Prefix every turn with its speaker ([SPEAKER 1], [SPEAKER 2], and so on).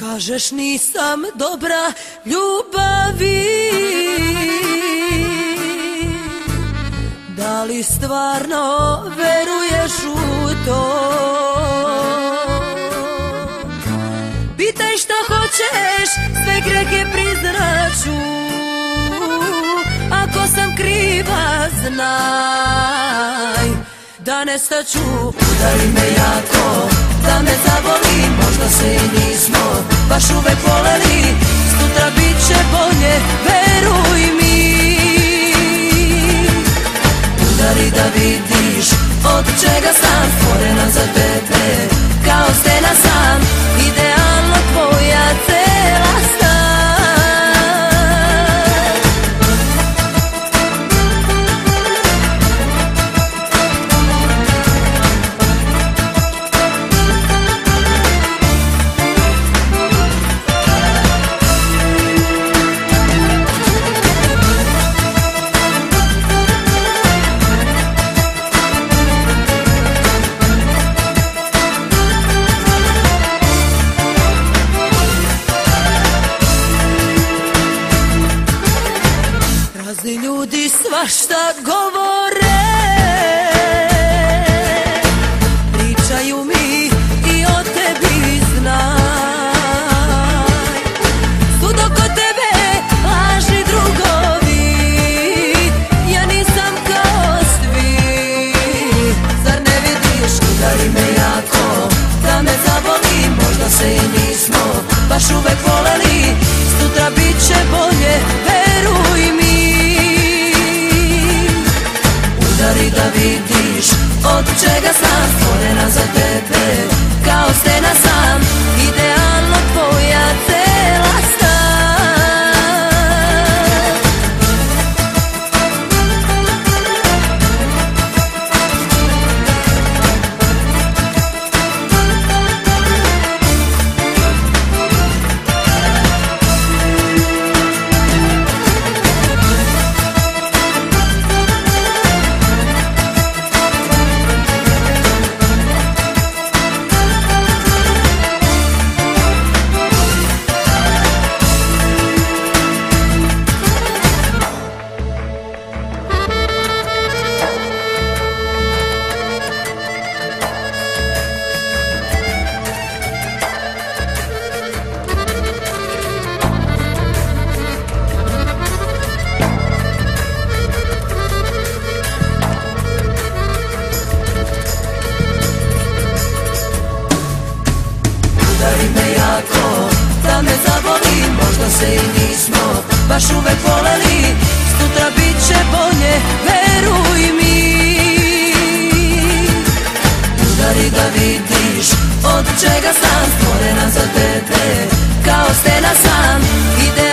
[SPEAKER 1] Kažeš nisam dobra ljubavi, da li stvarno veruješ u to? Pitaj šta hoćeš, sve grehe priznaću. Ako sam kriva, znaj da nestaću. Udari me jako, da me zaboli, možda se i nismo baš uvek voleli. Sutra bit će bolje, veruj mi. Udari da vidiš od čega sam stvorena za tebe, kao stena sam, idealno tvoja cela stan. Razni ljudi svašta govore, pričaju mi i o tebi, znaj. Sud oko tebe lažni drugovi, ja nisam kao svi. Zar ne vidiš, udari me jako, da me zaboli, možda se i nismo baš uvek voleli. Sutra bit će bolje, veruj mi. Udari da vidiš od čega sam stvorena za tebe, kao stena sam, idealno tvoja cela stan. Udari me jako, da me zaboli, možda se i nismo baš uvek voleli. Sutra bit će bolje, veruj mi. Udari da vidiš od čega sam stvorena za tebe, kao stena sam, ide